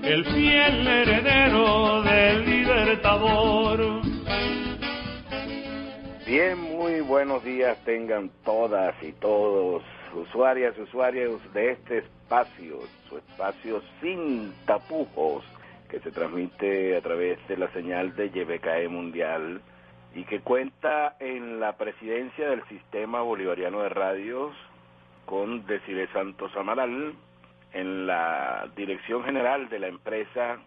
el fiel heredero del Libertador. Bien, muy buenos días tengan todas y todos, usuarias y usuarios de este espacio, su espacio sin tapujos, que se transmite a través de la señal de YBKE Mundial y que cuenta en la presidencia del Sistema Bolivariano de Radios con Desiree Santos Amaral, en la dirección general de la empresa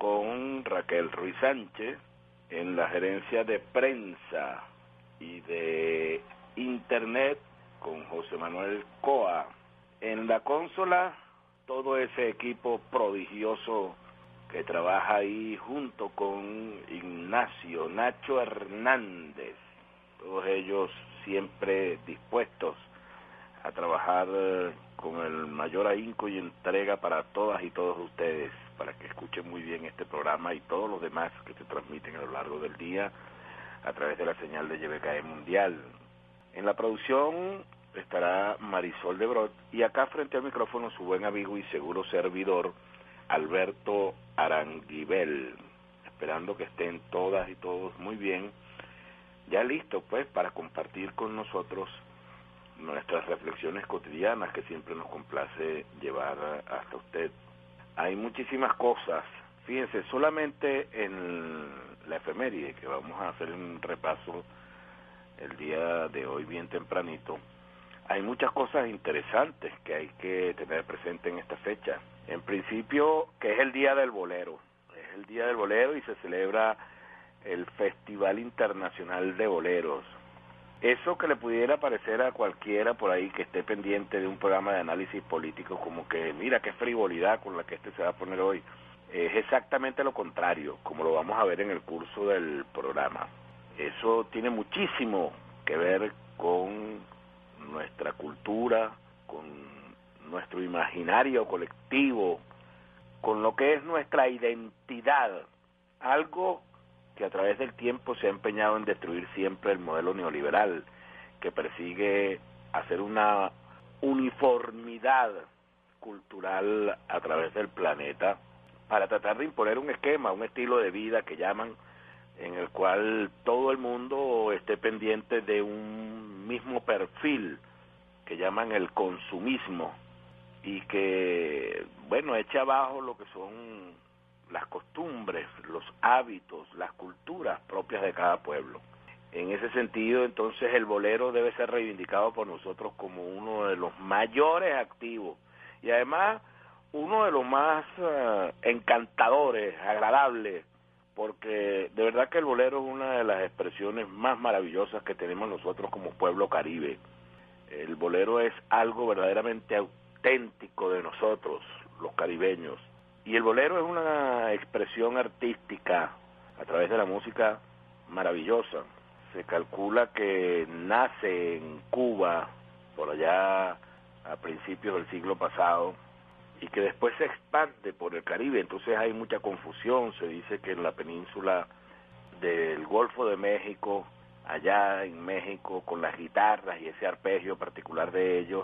con Raquel Ruiz Sánchez, en la gerencia de prensa y de internet con José Manuel Coa, en la consola todo ese equipo prodigioso que trabaja ahí junto con Ignacio Nacho Hernández, todos ellos siempre dispuestos a trabajar con el mayor ahínco y entrega para todas y todos ustedes, para que escuchen muy bien este programa y todos los demás que se transmiten a lo largo del día a través de la señal de YBKE Mundial. En la producción estará Marisol de Brot y acá frente al micrófono su buen amigo y seguro servidor Alberto Aranguibel, esperando que estén todas y todos muy bien, ya listos pues para compartir con nosotros nuestras reflexiones cotidianas que siempre nos complace llevar hasta usted. Hay muchísimas cosas, fíjense, solamente en la efeméride, que vamos a hacer un repaso el día de hoy bien tempranito, hay muchas cosas interesantes que hay que tener presente en esta fecha. En principio, que es el Día del Bolero, es el Día del Bolero y se celebra el Festival Internacional de Boleros. Eso que le pudiera parecer a cualquiera por ahí que esté pendiente de un programa de análisis político, como que mira qué frivolidad con la que se va a poner hoy, es exactamente lo contrario, como lo vamos a ver en el curso del programa. Eso tiene muchísimo que ver con nuestra cultura, con nuestro imaginario colectivo, con lo que es nuestra identidad, algo que a través del tiempo se ha empeñado en destruir siempre el modelo neoliberal, que persigue hacer una uniformidad cultural a través del planeta para tratar de imponer un esquema, un estilo de vida que llaman, en el cual todo el mundo esté pendiente de un mismo perfil que llaman el consumismo y que, bueno, echa abajo lo que son las costumbres, los hábitos, las culturas propias de cada pueblo. En ese sentido, entonces, el bolero debe ser reivindicado por nosotros como uno de los mayores activos y además uno de los más encantadores, agradables, porque de verdad que el bolero es una de las expresiones más maravillosas que tenemos nosotros como pueblo caribe. El bolero es algo verdaderamente auténtico de nosotros, los caribeños. Y el bolero es una expresión artística a través de la música maravillosa. Se calcula que nace en Cuba, por allá a principios del siglo pasado, y que después se expande por el Caribe. Entonces hay mucha confusión. Se dice que en la península del Golfo de México, allá en México, con las guitarras y ese arpegio particular de ellos,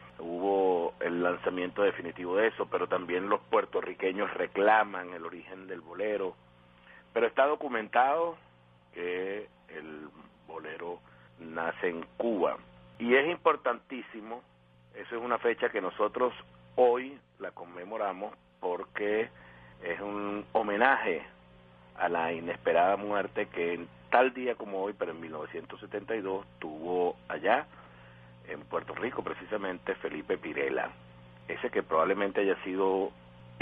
hubo el lanzamiento definitivo de eso, pero también los puertorriqueños reclaman el origen del bolero, pero está documentado que el bolero nace en Cuba, y es importantísimo, eso es una fecha que nosotros hoy la conmemoramos porque es un homenaje a la inesperada muerte que en tal día como hoy, pero en 1972, tuvo allá en Puerto Rico, precisamente Felipe Pirela, ese que probablemente haya sido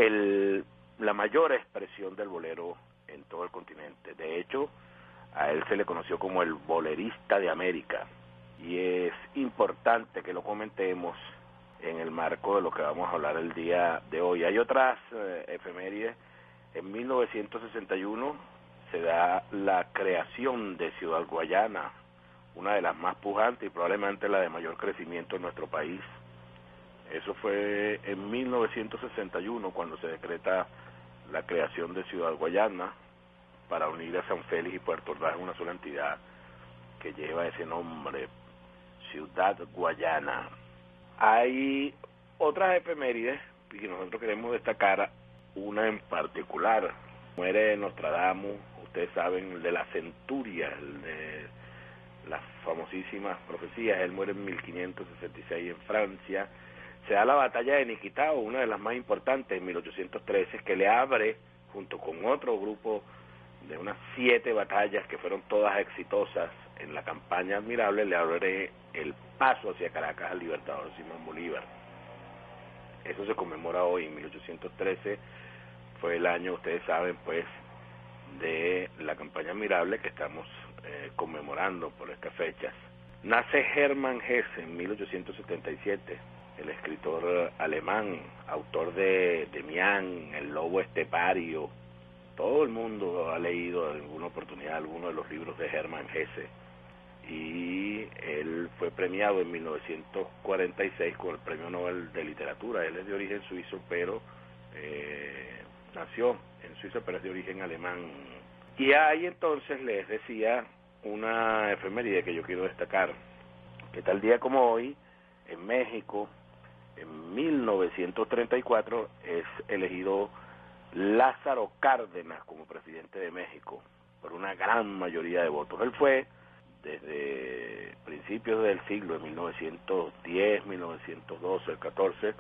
la mayor expresión del bolero en todo el continente. De hecho, a él se le conoció como el bolerista de América, y es importante que lo comentemos en el marco de lo que vamos a hablar el día de hoy. Hay otras efemérides. En 1961 se da la creación de Ciudad Guayana, una de las más pujantes y probablemente la de mayor crecimiento en nuestro país. Eso fue en 1961 cuando se decreta la creación de Ciudad Guayana para unir a San Félix y Puerto Ordaz en una sola entidad que lleva ese nombre, Ciudad Guayana. Hay otras efemérides que nosotros queremos destacar una en particular. Muere Nostradamus, ustedes saben, el de la centuria, el de las famosísimas profecías. Él muere en 1566 en Francia. Se da la batalla de Niquitao, una de las más importantes, en 1813, que le abre, junto con otro grupo de unas 7 batallas que fueron todas exitosas en la campaña admirable, le abre el paso hacia Caracas al libertador Simón Bolívar. Eso se conmemora hoy, en 1813, fue el año, ustedes saben, pues, de la campaña admirable que estamos conmemorando por estas fechas. Nace Hermann Hesse en 1877, el escritor alemán, autor de Demián, El lobo estepario. Todo el mundo ha leído en alguna oportunidad alguno de los libros de Hermann Hesse, y él fue premiado en 1946 con el Premio Nobel de Literatura. Él es de origen suizo, pero nació en Suiza, pero es de origen alemán. Y ahí entonces les decía una efeméride que yo quiero destacar, que tal día como hoy, en México, en 1934, es elegido Lázaro Cárdenas como presidente de México, por una gran mayoría de votos. Él fue, desde principios del siglo, de 1910, 1912, el 14,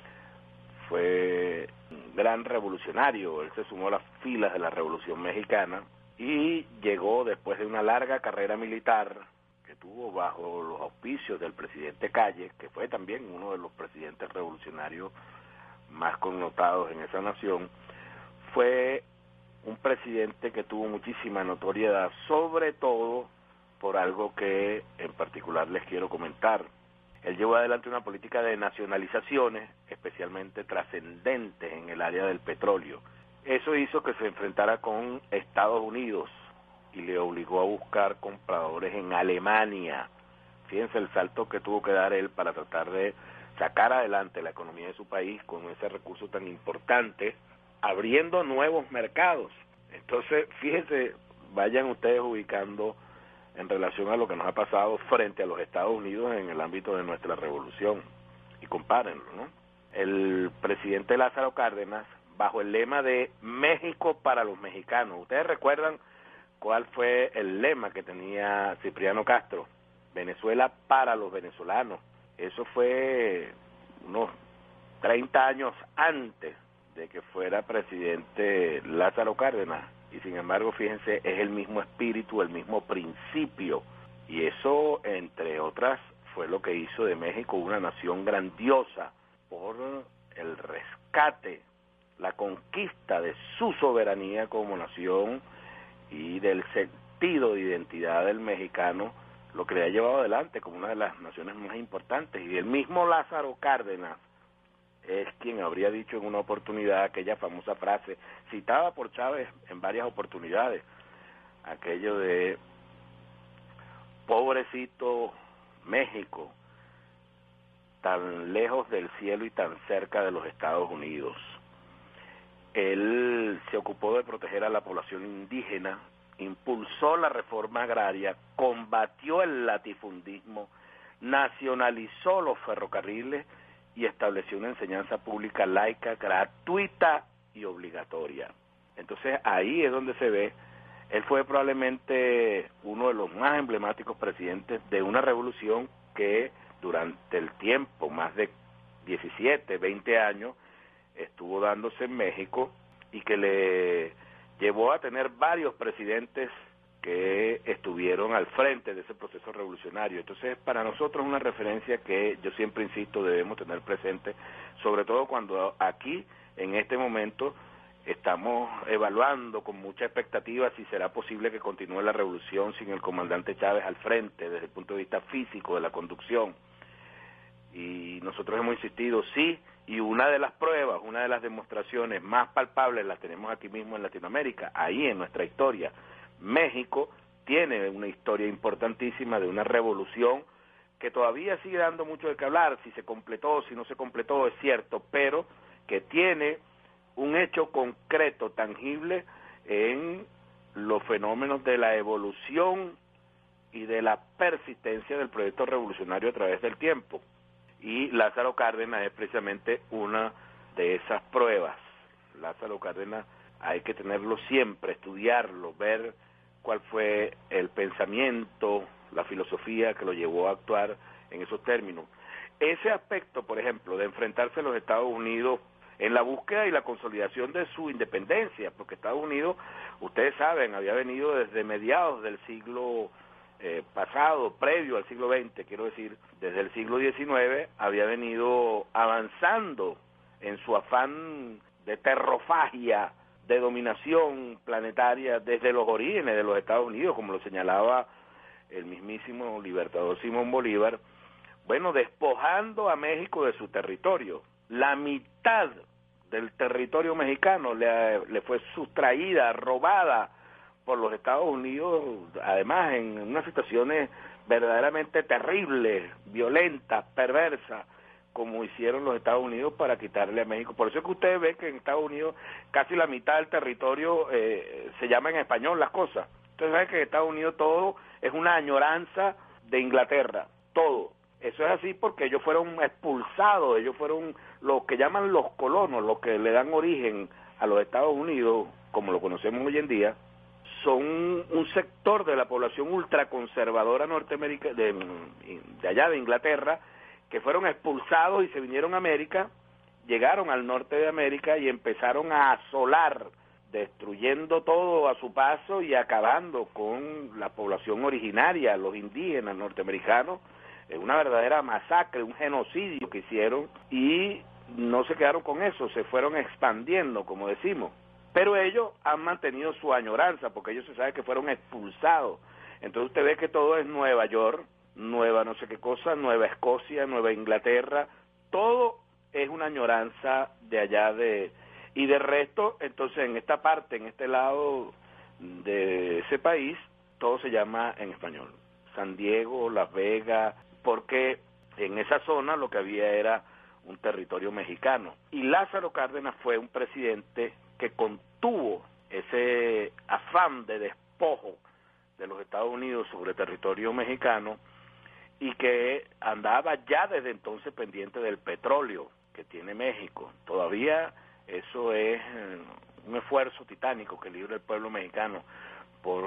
fue un gran revolucionario. Él se sumó a las filas de la Revolución Mexicana y llegó después de una larga carrera militar que tuvo bajo los auspicios del presidente Calles, que fue también uno de los presidentes revolucionarios más connotados en esa nación. Fue un presidente que tuvo muchísima notoriedad, sobre todo por algo que en particular les quiero comentar. Él llevó adelante una política de nacionalizaciones, especialmente trascendentes en el área del petróleo. Eso hizo que se enfrentara con Estados Unidos y le obligó a buscar compradores en Alemania. Fíjense el salto que tuvo que dar él para tratar de sacar adelante la economía de su país con ese recurso tan importante, abriendo nuevos mercados. Entonces, fíjense, vayan ustedes ubicando en relación a lo que nos ha pasado frente a los Estados Unidos en el ámbito de nuestra revolución, y compárenlo, ¿no? El presidente Lázaro Cárdenas, bajo el lema de México para los mexicanos. ¿Ustedes recuerdan cuál fue el lema que tenía Cipriano Castro? Venezuela para los venezolanos. Eso fue unos 30 años antes de que fuera presidente Lázaro Cárdenas, y sin embargo, fíjense, es el mismo espíritu, el mismo principio, y eso, entre otras, fue lo que hizo de México una nación grandiosa por el rescate, la conquista de su soberanía como nación y del sentido de identidad del mexicano, lo que le ha llevado adelante como una de las naciones más importantes. Y el mismo Lázaro Cárdenas es quien habría dicho en una oportunidad aquella famosa frase, citada por Chávez en varias oportunidades, aquello de: pobrecito México, tan lejos del cielo y tan cerca de los Estados Unidos. Él se ocupó de proteger a la población indígena, impulsó la reforma agraria, combatió el latifundismo, nacionalizó los ferrocarriles y estableció una enseñanza pública laica, gratuita y obligatoria. Entonces ahí es donde se ve, él fue probablemente uno de los más emblemáticos presidentes de una revolución que durante el tiempo, más de 17, 20 años, estuvo dándose en México, y que le llevó a tener varios presidentes que estuvieron al frente de ese proceso revolucionario. Entonces, para nosotros es una referencia que yo siempre insisto debemos tener presente, sobre todo cuando aquí, en este momento, estamos evaluando con mucha expectativa si será posible que continúe la revolución sin el comandante Chávez al frente, desde el punto de vista físico de la conducción. Y nosotros hemos insistido, sí, y una de las pruebas, una de las demostraciones más palpables las tenemos aquí mismo en Latinoamérica, ahí en nuestra historia. México tiene una historia importantísima de una revolución que todavía sigue dando mucho de qué hablar, si se completó, si no se completó, es cierto, pero que tiene un hecho concreto, tangible, en los fenómenos de la evolución y de la persistencia del proyecto revolucionario a través del tiempo. Y Lázaro Cárdenas es precisamente una de esas pruebas. Lázaro Cárdenas hay que tenerlo siempre, estudiarlo, ver cuál fue el pensamiento, la filosofía que lo llevó a actuar en esos términos. Ese aspecto, por ejemplo, de enfrentarse a los Estados Unidos en la búsqueda y la consolidación de su independencia, porque Estados Unidos, ustedes saben, había venido desde mediados del siglo pasado, previo al siglo XX, quiero decir, desde el siglo XIX, había venido avanzando en su afán de terrofagia, de dominación planetaria desde los orígenes de los Estados Unidos, como lo señalaba el mismísimo libertador Simón Bolívar, bueno, despojando a México de su territorio. La mitad del territorio mexicano le fue sustraída, robada por los Estados Unidos, además en unas situaciones verdaderamente terribles, violentas, perversas, como hicieron los Estados Unidos para quitarle a México. Por eso es que usted ve que en Estados Unidos casi la mitad del territorio se llama en español las cosas. Usted sabe que en Estados Unidos todo es una añoranza de Inglaterra, todo. Eso es así porque ellos fueron expulsados, ellos fueron los que llaman los colonos, los que le dan origen a los Estados Unidos, como lo conocemos hoy en día, son un sector de la población ultraconservadora norteamericana, de allá de Inglaterra, que fueron expulsados y se vinieron a América, llegaron al norte de América y empezaron a asolar, destruyendo todo a su paso y acabando con la población originaria, los indígenas norteamericanos. Una verdadera masacre, un genocidio que hicieron, y no se quedaron con eso, se fueron expandiendo, como decimos. Pero ellos han mantenido su añoranza, porque ellos se sabe que fueron expulsados. Entonces usted ve que todo es Nueva York, Nueva no sé qué cosa, Nueva Escocia, Nueva Inglaterra, todo es una añoranza de allá y de resto, entonces en esta parte, en este lado de ese país, todo se llama en español. San Diego, Las Vegas, porque en esa zona lo que había era un territorio mexicano. Y Lázaro Cárdenas fue un presidente que contuvo ese afán de despojo de los Estados Unidos sobre territorio mexicano y que andaba ya desde entonces pendiente del petróleo que tiene México. Todavía eso es un esfuerzo titánico que libra el pueblo mexicano por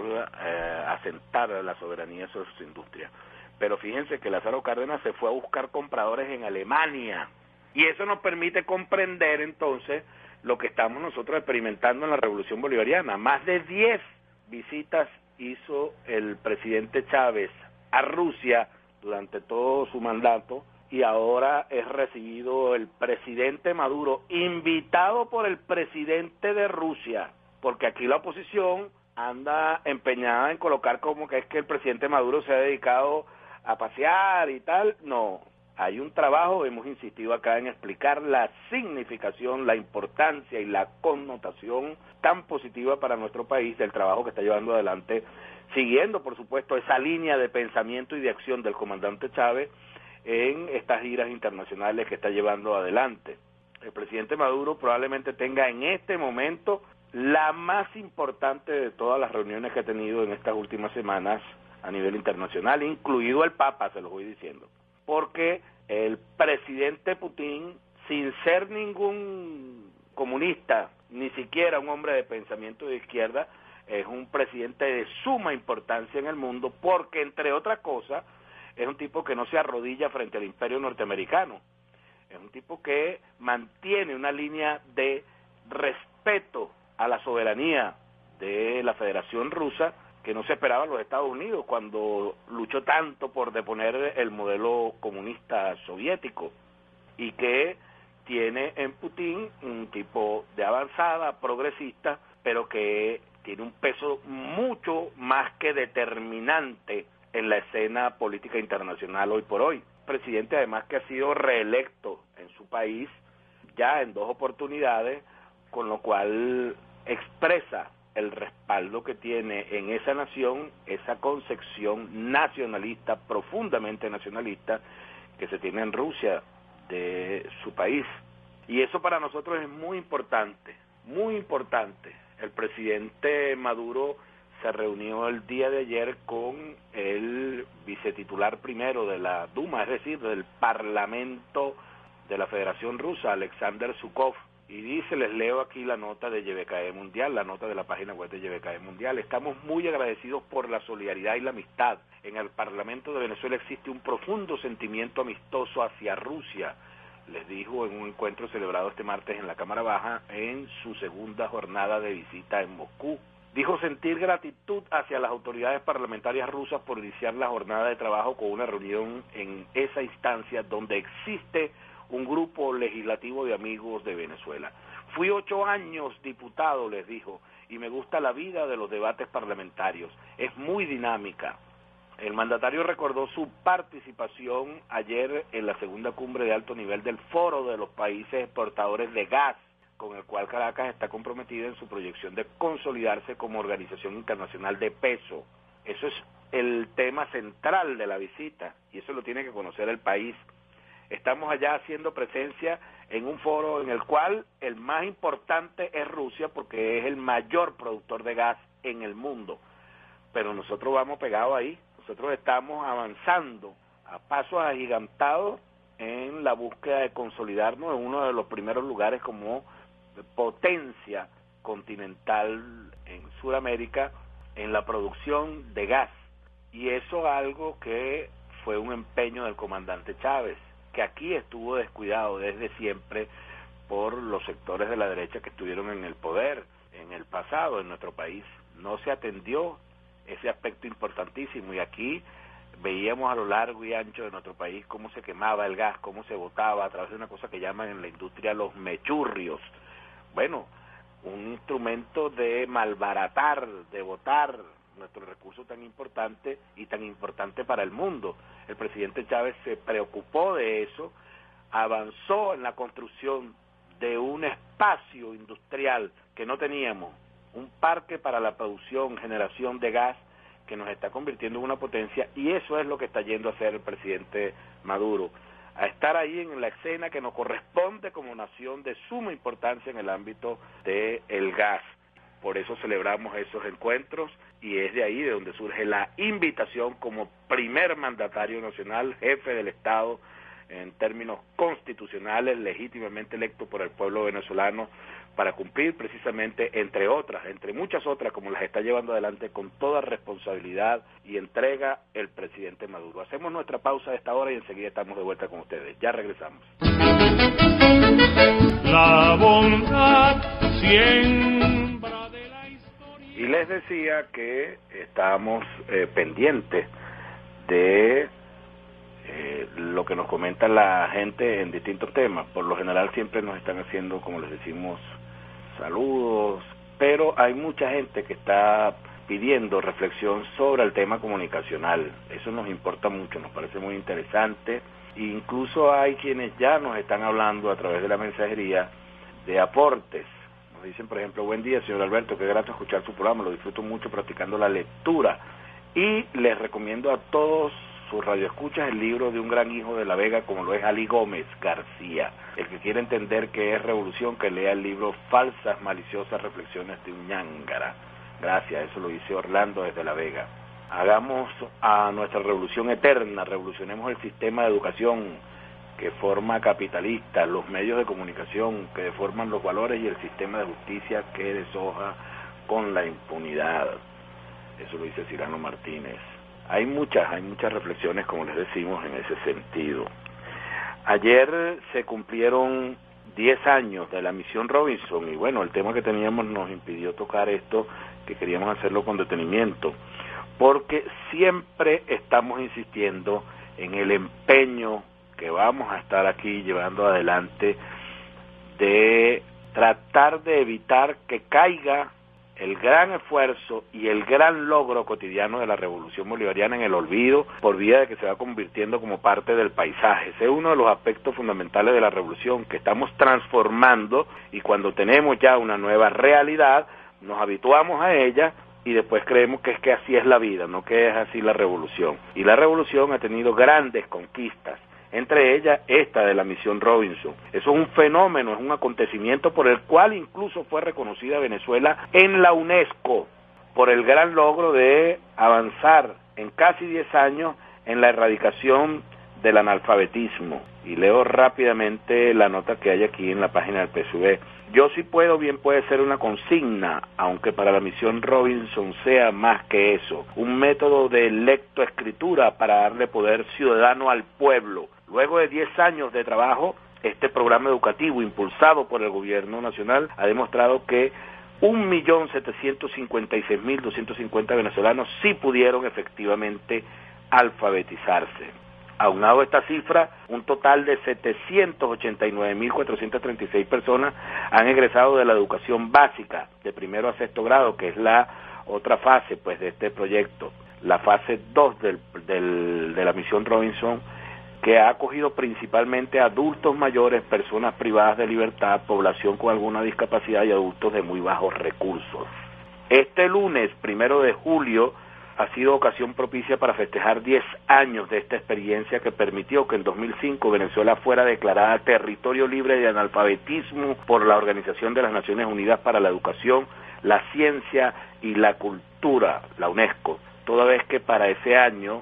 asentar la soberanía sobre sus industrias. Pero fíjense que Lázaro Cárdenas se fue a buscar compradores en Alemania, y eso nos permite comprender entonces lo que estamos nosotros experimentando en la Revolución Bolivariana. Más de 10 visitas hizo el presidente Chávez a Rusia durante todo su mandato, y ahora es recibido el presidente Maduro, invitado por el presidente de Rusia, porque aquí la oposición anda empeñada en colocar como que es que el presidente Maduro se ha dedicado a pasear y tal. No, hay un trabajo, hemos insistido acá en explicar la significación, la importancia y la connotación tan positiva para nuestro país del trabajo que está llevando adelante, siguiendo por supuesto esa línea de pensamiento y de acción del comandante Chávez en estas giras internacionales que está llevando adelante. El presidente Maduro probablemente tenga en este momento la más importante de todas las reuniones que ha tenido en estas últimas semanas a nivel internacional, incluido el Papa, se lo voy diciendo, porque el presidente Putin, sin ser ningún comunista, ni siquiera un hombre de pensamiento de izquierda, es un presidente de suma importancia en el mundo, porque entre otras cosas es un tipo que no se arrodilla frente al imperio norteamericano, es un tipo que mantiene una línea de respeto a la soberanía de la Federación Rusa, que no se esperaba en los Estados Unidos cuando luchó tanto por deponer el modelo comunista soviético, y que tiene en Putin un tipo de avanzada, progresista, pero que tiene un peso mucho más que determinante en la escena política internacional hoy por hoy. Presidente además que ha sido reelecto en su país ya en 2 oportunidades, con lo cual expresa el respaldo que tiene en esa nación, esa concepción nacionalista, profundamente nacionalista, que se tiene en Rusia de su país. Y eso para nosotros es muy importante, muy importante. El presidente Maduro se reunió el día de ayer con el vicetitular primero de la Duma, es decir, del Parlamento de la Federación Rusa, Alexander Zhukov, Y dice, les leo aquí la nota de YBKE Mundial, la nota de la página web de YBKE Mundial: estamos muy agradecidos por la solidaridad y la amistad. En el Parlamento de Venezuela existe un profundo sentimiento amistoso hacia Rusia, les dijo en un encuentro celebrado este martes en la Cámara Baja en su segunda jornada de visita en Moscú. Dijo sentir gratitud hacia las autoridades parlamentarias rusas por iniciar la jornada de trabajo con una reunión en esa instancia donde existe un grupo legislativo de amigos de Venezuela. Fui 8 años diputado, les dijo, y me gusta la vida de los debates parlamentarios. Es muy dinámica. El mandatario recordó su participación ayer en la segunda cumbre de alto nivel del Foro de los Países Exportadores de Gas, con el cual Caracas está comprometida en su proyección de consolidarse como organización internacional de peso. Eso es el tema central de la visita, y eso lo tiene que conocer el país. Estamos allá haciendo presencia en un foro en el cual el más importante es Rusia, porque es el mayor productor de gas en el mundo. Pero nosotros vamos pegados ahí, nosotros estamos avanzando a pasos agigantados en la búsqueda de consolidarnos en uno de los primeros lugares como potencia continental en Sudamérica en la producción de gas. Y eso es algo que fue un empeño del comandante Chávez, que aquí estuvo descuidado desde siempre por los sectores de la derecha que estuvieron en el poder en el pasado en nuestro país. No se atendió ese aspecto importantísimo, y aquí veíamos a lo largo y ancho de nuestro país cómo se quemaba el gas, cómo se botaba a través de una cosa que llaman en la industria los mechurrios. Bueno, un instrumento de malbaratar, de botar nuestro recurso tan importante y tan importante para el mundo. El presidente Chávez se preocupó de eso, avanzó en la construcción de un espacio industrial que no teníamos, un parque para la producción, generación de gas que nos está convirtiendo en una potencia, y eso es lo que está yendo a hacer el presidente Maduro, a estar ahí en la escena que nos corresponde como nación de suma importancia en el ámbito del gas. Por eso celebramos esos encuentros, y es de ahí de donde surge la invitación como primer mandatario nacional, jefe del Estado, en términos constitucionales, legítimamente electo por el pueblo venezolano, para cumplir precisamente, entre otras, entre muchas otras, como las está llevando adelante con toda responsabilidad y entrega el presidente Maduro. Hacemos nuestra pausa a esta hora y enseguida estamos de vuelta con ustedes. Ya regresamos. La bondad siembra de la historia. Y les decía que estábamos pendientes de lo que nos comenta la gente en distintos temas. Por lo general siempre nos están haciendo, como les decimos, saludos, pero hay mucha gente que está pidiendo reflexión sobre el tema comunicacional. Eso nos importa mucho, nos parece muy interesante. Incluso hay quienes ya nos están hablando a través de la mensajería de aportes. Nos dicen, por ejemplo: buen día, señor Alberto, qué grato escuchar su programa, lo disfruto mucho practicando la lectura, y les recomiendo a todos sus radioescuchas el libro de un gran hijo de La Vega como lo es Ali Gómez García. El que quiera entender qué es revolución, que lea el libro Falsas maliciosas reflexiones de un ñángara. Gracias, eso lo dice Orlando desde La Vega. Hagamos a nuestra revolución eterna, revolucionemos el sistema de educación que forma capitalista, los medios de comunicación que deforman los valores y el sistema de justicia que deshoja con la impunidad. Eso lo dice Cyrano Martínez. Hay muchas reflexiones, como les decimos, en ese sentido. Ayer se cumplieron 10 años de la misión Robinson, y bueno, el tema que teníamos nos impidió tocar esto, que queríamos hacerlo con detenimiento, porque siempre estamos insistiendo en el empeño que vamos a estar aquí llevando adelante de tratar de evitar que caiga el gran esfuerzo y el gran logro cotidiano de la revolución bolivariana en el olvido, por vía de que se va convirtiendo como parte del paisaje. Ese es uno de los aspectos fundamentales de la revolución, que estamos transformando, y cuando tenemos ya una nueva realidad, nos habituamos a ella y después creemos que es que así es la vida, no que es así la revolución. Y la revolución ha tenido grandes conquistas, entre ellas esta de la misión Robinson. Eso es un fenómeno, es un acontecimiento por el cual incluso fue reconocida Venezuela en la UNESCO, por el gran logro de avanzar en casi 10 años en la erradicación del analfabetismo. Y leo rápidamente la nota que hay aquí en la página del PSV. Yo sí puedo, bien puede ser una consigna, aunque para la misión Robinson sea más que eso, un método de lectoescritura para darle poder ciudadano al pueblo. Luego de 10 años de trabajo, este programa educativo impulsado por el gobierno nacional ha demostrado que 1.756.250 venezolanos sí pudieron efectivamente alfabetizarse. Aunado a esta cifra, un total de 789.436 personas han egresado de la educación básica, de primero a sexto grado, que es la otra fase pues de este proyecto, la fase 2 de la misión Robinson, que ha acogido principalmente a adultos mayores, personas privadas de libertad, población con alguna discapacidad y adultos de muy bajos recursos. Este lunes, 1 de julio, ha sido ocasión propicia para festejar 10 años de esta experiencia que permitió que en 2005 Venezuela fuera declarada territorio libre de analfabetismo por la Organización de las Naciones Unidas para la Educación, la Ciencia y la Cultura, la UNESCO, toda vez que para ese año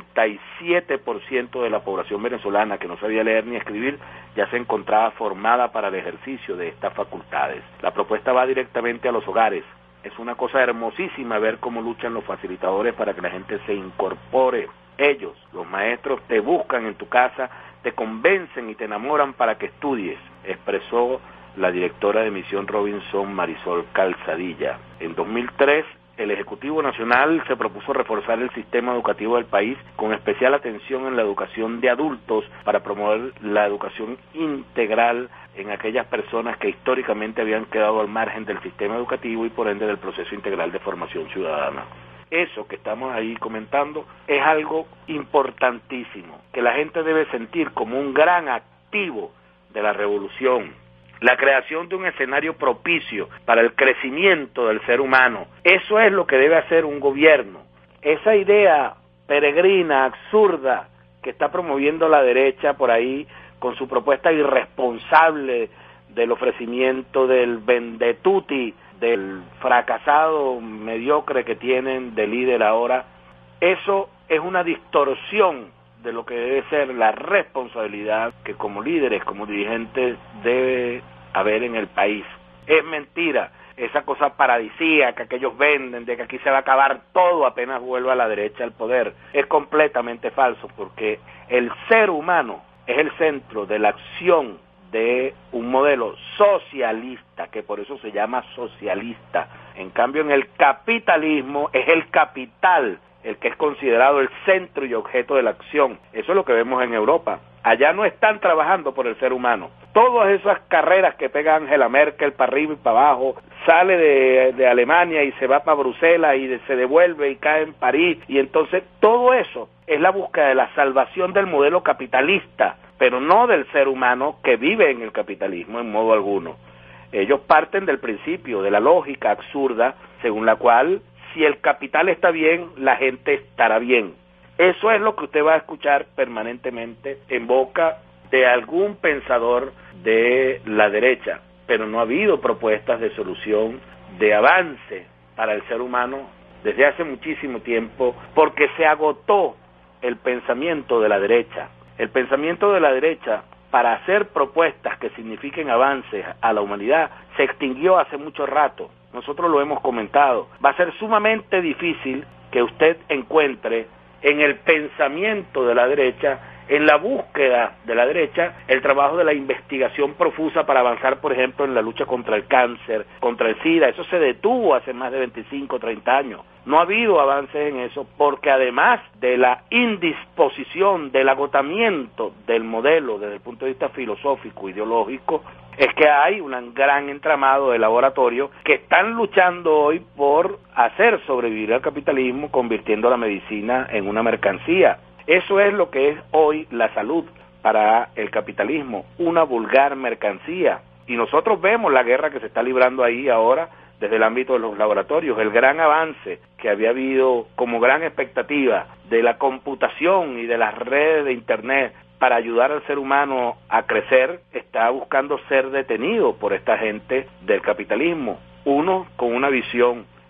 97% de la población venezolana que no sabía leer ni escribir ya se encontraba formada para el ejercicio de estas facultades. La propuesta va directamente a los hogares. Es una cosa hermosísima ver cómo luchan los facilitadores para que la gente se incorpore. Ellos, los maestros, te buscan en tu casa, te convencen y te enamoran para que estudies, expresó la directora de Misión Robinson, Marisol Calzadilla. En 2003, el Ejecutivo Nacional se propuso reforzar el sistema educativo del país con especial atención en la educación de adultos para promover la educación integral en aquellas personas que históricamente habían quedado al margen del sistema educativo y por ende del proceso integral de formación ciudadana. Eso que estamos ahí comentando es algo importantísimo, que la gente debe sentir como un gran activo de la revolución. La creación de un escenario propicio para el crecimiento del ser humano. Eso es lo que debe hacer un gobierno. Esa idea peregrina, absurda, que está promoviendo la derecha por ahí con su propuesta irresponsable del ofrecimiento del vendetuti, del fracasado mediocre que tienen de líder ahora, eso es una distorsión de lo que debe ser la responsabilidad que como líderes, como dirigentes, debe haber en el país. Es mentira esa cosa paradisíaca que ellos venden de que aquí se va a acabar todo apenas vuelva a la derecha al poder. Es completamente falso, porque el ser humano es el centro de la acción de un modelo socialista, que por eso se llama socialista. En cambio, en el capitalismo es el capital el que es considerado el centro y objeto de la acción. Eso es lo que vemos en Europa. Allá no están trabajando por el ser humano. Todas esas carreras que pega Angela Merkel para arriba y para abajo, sale de Alemania y se va para Bruselas y se devuelve y cae en París, y entonces todo eso es la búsqueda de la salvación del modelo capitalista, pero no del ser humano que vive en el capitalismo en modo alguno. Ellos parten del principio, de la lógica absurda, según la cual si el capital está bien, la gente estará bien. Eso es lo que usted va a escuchar permanentemente en boca de algún pensador de la derecha, pero no ha habido propuestas de solución, de avance para el ser humano desde hace muchísimo tiempo, porque se agotó el pensamiento de la derecha. El pensamiento de la derecha para hacer propuestas que signifiquen avances a la humanidad se extinguió hace mucho rato. Nosotros lo hemos comentado. Va a ser sumamente difícil que usted encuentre en el pensamiento de la derecha, en la búsqueda de la derecha, el trabajo de la investigación profusa para avanzar, por ejemplo, en la lucha contra el cáncer, contra el SIDA. Eso se detuvo hace más de 25 o 30 años. No ha habido avances en eso, porque además de la indisposición, del agotamiento del modelo desde el punto de vista filosófico, ideológico, es que hay un gran entramado de laboratorios que están luchando hoy por hacer sobrevivir al capitalismo, convirtiendo la medicina en una mercancía. Eso es lo que es hoy la salud para el capitalismo, una vulgar mercancía. Y nosotros vemos la guerra que se está librando ahí ahora desde el ámbito de los laboratorios, el gran avance que había habido como gran expectativa de la computación y de las redes de Internet para ayudar al ser humano a crecer, está buscando ser detenido por esta gente del capitalismo. Uno con una visión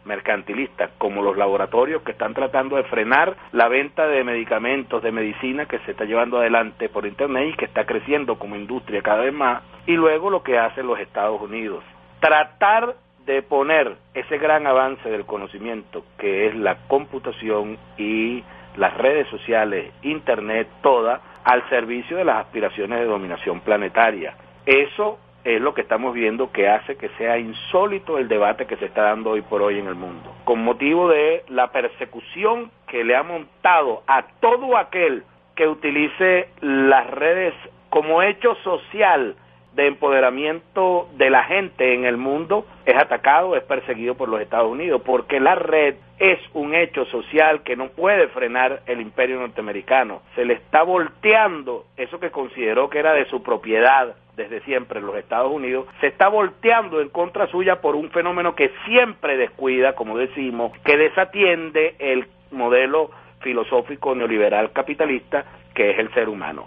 mercantilistas, como los laboratorios que están tratando de frenar la venta de medicamentos, de medicina que se está llevando adelante por internet y que está creciendo como industria cada vez más, y luego lo que hacen los Estados Unidos. Tratar de poner ese gran avance del conocimiento que es la computación y las redes sociales, internet, toda, al servicio de las aspiraciones de dominación planetaria. Eso es lo que estamos viendo que hace que sea insólito el debate que se está dando hoy por hoy en el mundo, con motivo de la persecución que le ha montado a todo aquel que utilice las redes como hecho social de empoderamiento de la gente en el mundo. Es atacado, es perseguido por los Estados Unidos, porque la red es un hecho social que no puede frenar el imperio norteamericano. Se le está volteando eso que consideró que era de su propiedad desde siempre en los Estados Unidos, se está volteando en contra suya por un fenómeno que siempre descuida, como decimos, que desatiende el modelo filosófico neoliberal capitalista que es el ser humano.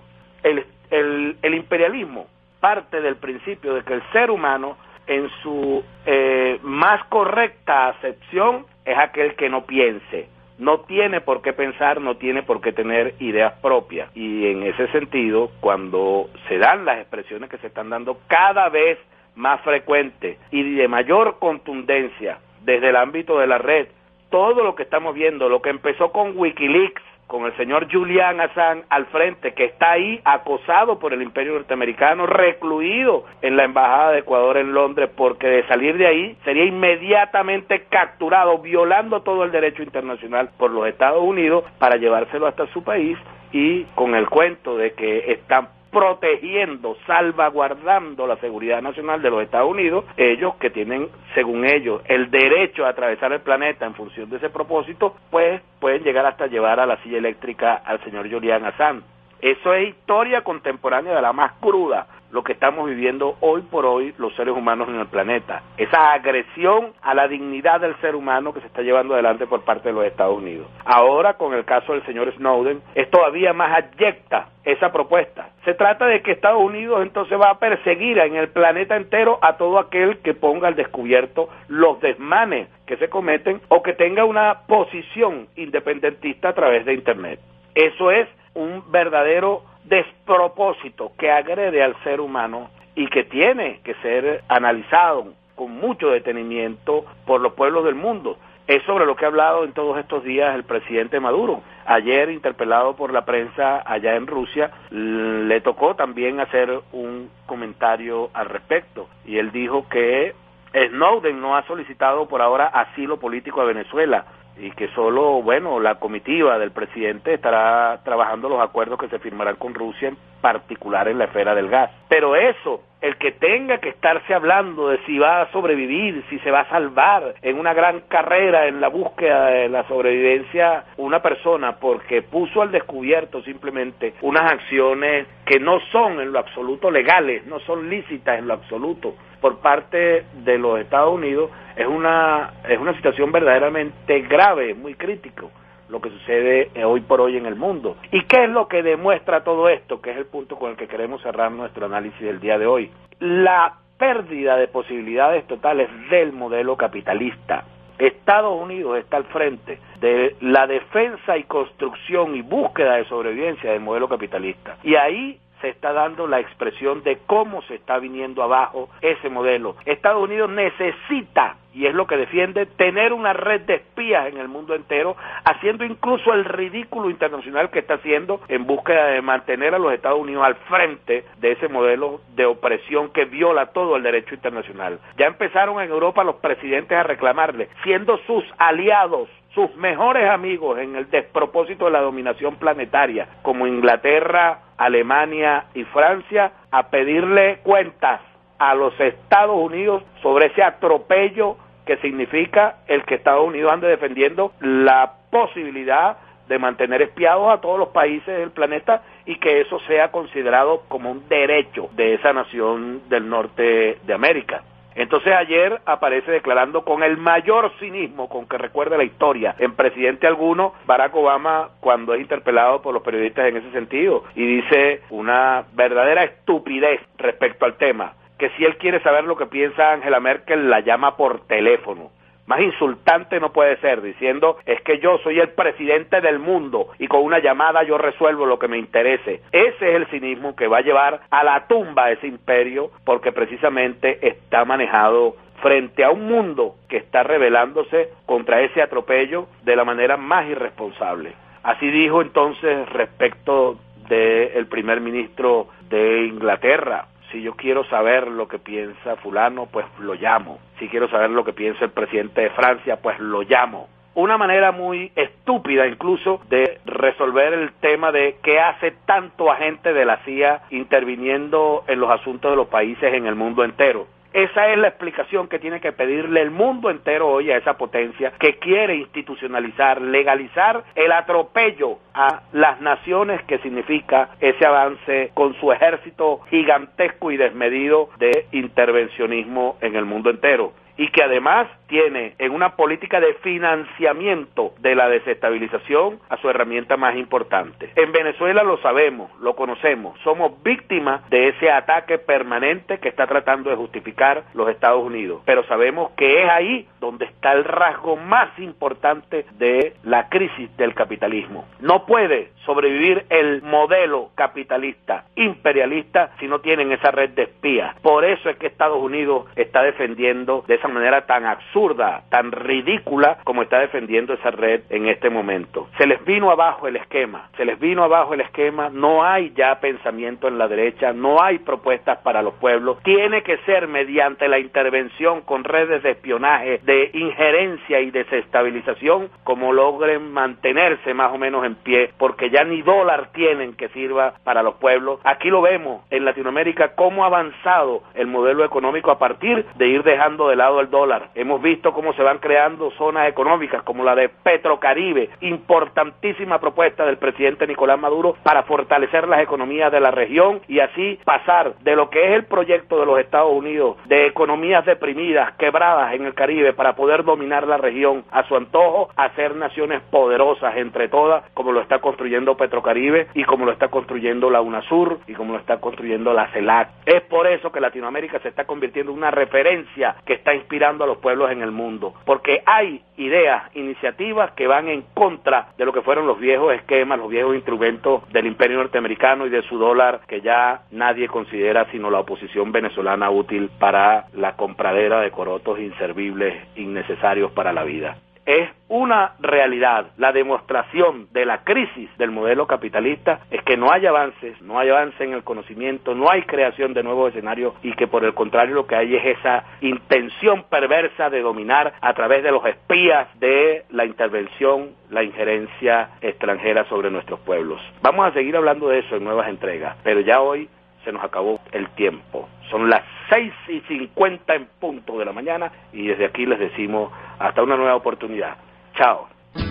El imperialismo parte del principio de que el ser humano, en su más correcta acepción, es aquel que no piense, no tiene por qué pensar, no tiene por qué tener ideas propias. Y en ese sentido, cuando se dan las expresiones que se están dando cada vez más frecuentes y de mayor contundencia desde el ámbito de la red, todo lo que estamos viendo, lo que empezó con Wikileaks, con el señor Julian Assange al frente, que está ahí acosado por el imperio norteamericano, recluido en la embajada de Ecuador en Londres, porque de salir de ahí sería inmediatamente capturado, violando todo el derecho internacional por los Estados Unidos, para llevárselo hasta su país, y con el cuento de que están protegiendo, salvaguardando la seguridad nacional de los Estados Unidos, ellos que tienen, según ellos, el derecho a atravesar el planeta en función de ese propósito, pues pueden llegar hasta llevar a la silla eléctrica al señor Julian Assange. Eso es historia contemporánea de la más cruda, lo que estamos viviendo hoy por hoy los seres humanos en el planeta. Esa agresión a la dignidad del ser humano que se está llevando adelante por parte de los Estados Unidos. Ahora, con el caso del señor Snowden, es todavía más abyecta esa propuesta. Se trata de que Estados Unidos entonces va a perseguir en el planeta entero a todo aquel que ponga al descubierto los desmanes que se cometen o que tenga una posición independentista a través de Internet. Eso es un verdadero despropósito que agrede al ser humano y que tiene que ser analizado con mucho detenimiento por los pueblos del mundo. Es sobre lo que ha hablado en todos estos días el presidente Maduro. Ayer, interpelado por la prensa allá en Rusia, le tocó también hacer un comentario al respecto, y él dijo que Snowden no ha solicitado por ahora asilo político a Venezuela, y que solo, la comitiva del presidente estará trabajando los acuerdos que se firmarán con Rusia, en particular en la esfera del gas. Pero eso, el que tenga que estarse hablando de si va a sobrevivir, si se va a salvar en una gran carrera en la búsqueda de la sobrevivencia, una persona porque puso al descubierto simplemente unas acciones que no son en lo absoluto legales, no son lícitas en lo absoluto por parte de los Estados Unidos, es una situación verdaderamente grave, muy crítico lo que sucede hoy por hoy en el mundo. ¿Y qué es lo que demuestra todo esto? Que es el punto con el que queremos cerrar nuestro análisis del día de hoy. La pérdida de posibilidades totales del modelo capitalista. Estados Unidos está al frente de la defensa y construcción y búsqueda de sobrevivencia del modelo capitalista. Y ahí se está dando la expresión de cómo se está viniendo abajo ese modelo. Estados Unidos necesita, y es lo que defiende, tener una red de espías en el mundo entero, haciendo incluso el ridículo internacional que está haciendo en búsqueda de mantener a los Estados Unidos al frente de ese modelo de opresión que viola todo el derecho internacional. Ya empezaron en Europa los presidentes a reclamarle, siendo sus aliados, sus mejores amigos en el despropósito de la dominación planetaria, como Inglaterra, Alemania y Francia, a pedirle cuentas a los Estados Unidos sobre ese atropello que significa el que Estados Unidos ande defendiendo la posibilidad de mantener espiados a todos los países del planeta y que eso sea considerado como un derecho de esa nación del norte de América. Entonces ayer aparece declarando con el mayor cinismo con que recuerda la historia en presidente alguno, Barack Obama, cuando es interpelado por los periodistas en ese sentido, y dice una verdadera estupidez respecto al tema, que si él quiere saber lo que piensa Angela Merkel, la llama por teléfono, Más insultante no puede ser, diciendo, es que yo soy el presidente del mundo y con una llamada yo resuelvo lo que me interese. Ese es el cinismo que va a llevar a la tumba a ese imperio, porque precisamente está manejado frente a un mundo que está rebelándose contra ese atropello de la manera más irresponsable. Así dijo entonces respecto del primer ministro de Inglaterra: si yo quiero saber lo que piensa fulano, pues lo llamo. Si quiero saber lo que piensa el presidente de Francia, pues lo llamo. Una manera muy estúpida incluso de resolver el tema de qué hace tanto agente de la CIA interviniendo en los asuntos de los países en el mundo entero. Esa es la explicación que tiene que pedirle el mundo entero hoy a esa potencia que quiere institucionalizar, legalizar el atropello a las naciones que significa ese avance con su ejército gigantesco y desmedido de intervencionismo en el mundo entero. Y que además tiene en una política de financiamiento de la desestabilización a su herramienta más importante. En Venezuela lo sabemos, lo conocemos, somos víctimas de ese ataque permanente que está tratando de justificar los Estados Unidos, pero sabemos que es ahí donde está el rasgo más importante de la crisis del capitalismo. No puede sobrevivir el modelo capitalista imperialista si no tienen esa red de espías. Por eso es que Estados Unidos está defendiendo de esa manera tan absurda, tan ridícula como está defendiendo esa red en este momento. Se les vino abajo el esquema, no hay ya pensamiento en la derecha, no hay propuestas para los pueblos, tiene que ser mediante la intervención con redes de espionaje, de injerencia y desestabilización, como logren mantenerse más o menos en pie, porque ya ni dólar tienen que sirva para los pueblos. Aquí lo vemos en Latinoamérica, cómo ha avanzado el modelo económico a partir de ir dejando de lado el dólar. Hemos visto cómo se van creando zonas económicas como la de Petrocaribe, importantísima propuesta del presidente Nicolás Maduro para fortalecer las economías de la región y así pasar de lo que es el proyecto de los Estados Unidos de economías deprimidas, quebradas en el Caribe para poder dominar la región a su antojo, a ser naciones poderosas entre todas, como lo está construyendo Petrocaribe y como lo está construyendo la UNASUR y como lo está construyendo la CELAC. Es por eso que Latinoamérica se está convirtiendo en una referencia que está inspirando a los pueblos en el mundo, porque hay ideas, iniciativas que van en contra de lo que fueron los viejos esquemas, los viejos instrumentos del imperio norteamericano y de su dólar, que ya nadie considera sino la oposición venezolana útil para la compradera de corotos inservibles, innecesarios para la vida. Es una realidad, la demostración de la crisis del modelo capitalista es que no hay avances, no hay avance en el conocimiento, no hay creación de nuevos escenarios y que por el contrario lo que hay es esa intención perversa de dominar a través de los espías de la intervención, la injerencia extranjera sobre nuestros pueblos. Vamos a seguir hablando de eso en nuevas entregas, pero ya hoy se nos acabó el tiempo. Son las 6:50 en punto de la mañana y desde aquí les decimos hasta una nueva oportunidad. Chao.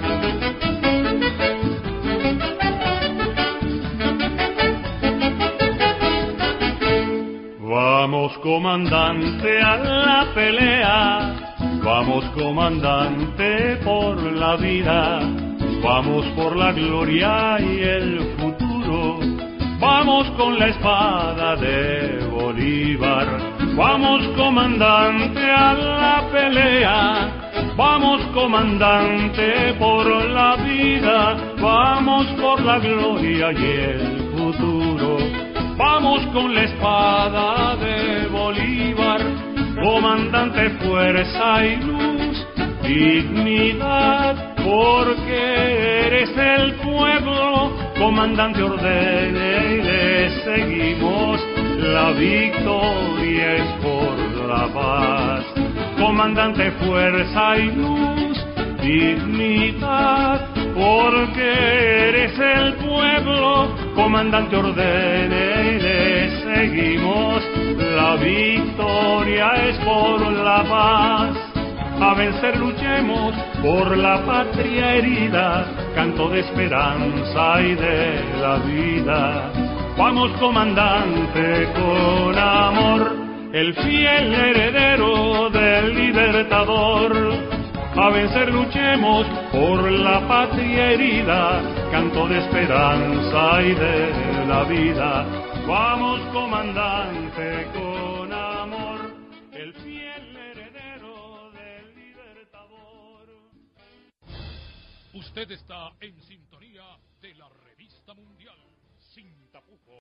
Vamos, comandante, a la pelea. Vamos, comandante, por la vida. Vamos por la gloria y el futuro. Vamos con la espada de Bolívar. Vamos, comandante, a la pelea. Vamos, comandante, por la vida. Vamos por la gloria y el futuro. Vamos con la espada de Bolívar. Comandante, fuerza y luz, dignidad, porque eres el pueblo. Comandante, ordene y le seguimos, la victoria es por la paz. Comandante, fuerza y luz, dignidad, porque eres el pueblo. Comandante, ordene y le seguimos, la victoria es por la paz. A vencer luchemos por la patria herida, canto de esperanza y de la vida. Vamos, comandante, con amor, el fiel heredero del libertador. A vencer luchemos por la patria herida, canto de esperanza y de la vida. Vamos, comandante, con amor, el fiel heredero del libertador. Usted está en sintonía de la Revista Mundial, Sin Tapujos.